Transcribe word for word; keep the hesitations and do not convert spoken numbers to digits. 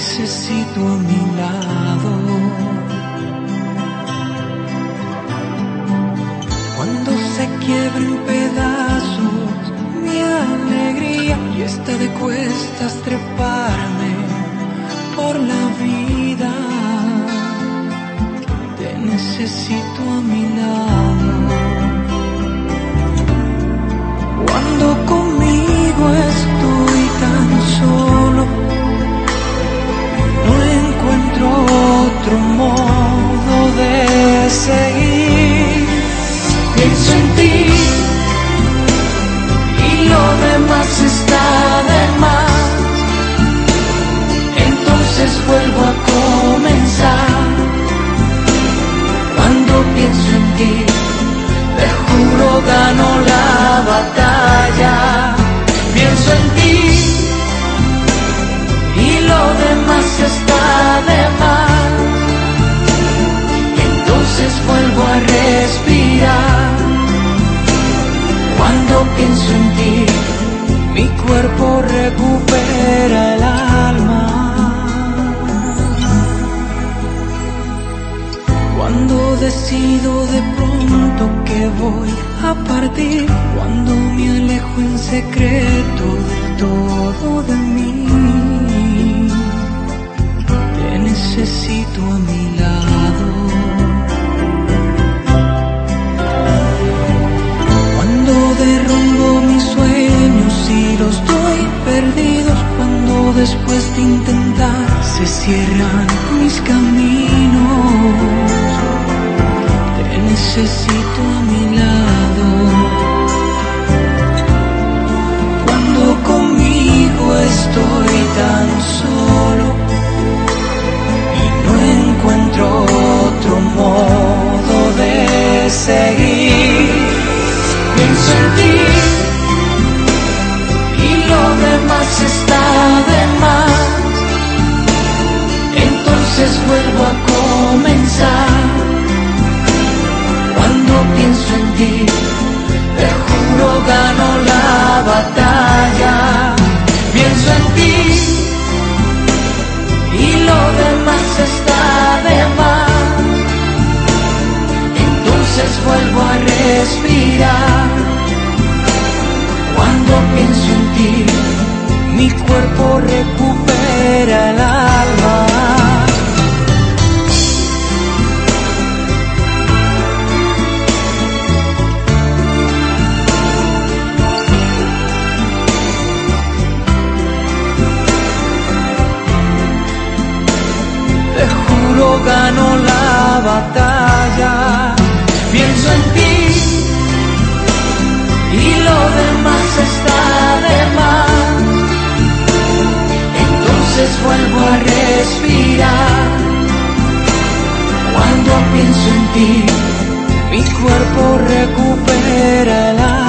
necesito a mi lado. Cuando se quiebra en pedazos mi alegría y está de cuestas treparme por la vida, te necesito a mi lado. Cuando conmigo estoy tan solo, no encuentro otro modo de seguir. Pienso en ti y lo demás está de más. Entonces vuelvo a comenzar. Cuando pienso en ti, te juro gano la batalla. Pienso en ti y lo demás está de más. Entonces vuelvo a respirar. Cuando pienso en ti, mi cuerpo recupera el alma. Cuando decido de pronto que voy a partir, cuando me alejo en secreto del todo de mí, te necesito a mi lado. Cuando derrumbo mis sueños y los doy perdidos, cuando después de intentar se cierran mis caminos, te necesito a mi lado. Cuando conmigo estoy tan solo y no encuentro otro modo de seguir. Pienso en ti y lo demás está de más. Entonces vuelvo a comenzar. Cuando pienso en ti, te juro gano la batalla. Pienso en ti y lo demás está de más. Entonces vuelvo a respirar. Cuando pienso en ti, mi cuerpo recupera el alma. Te juro gano la batalla. Pienso en ti y lo demás está de más. Entonces vuelvo a respirar. Cuando pienso en ti, mi cuerpo recupera el alma.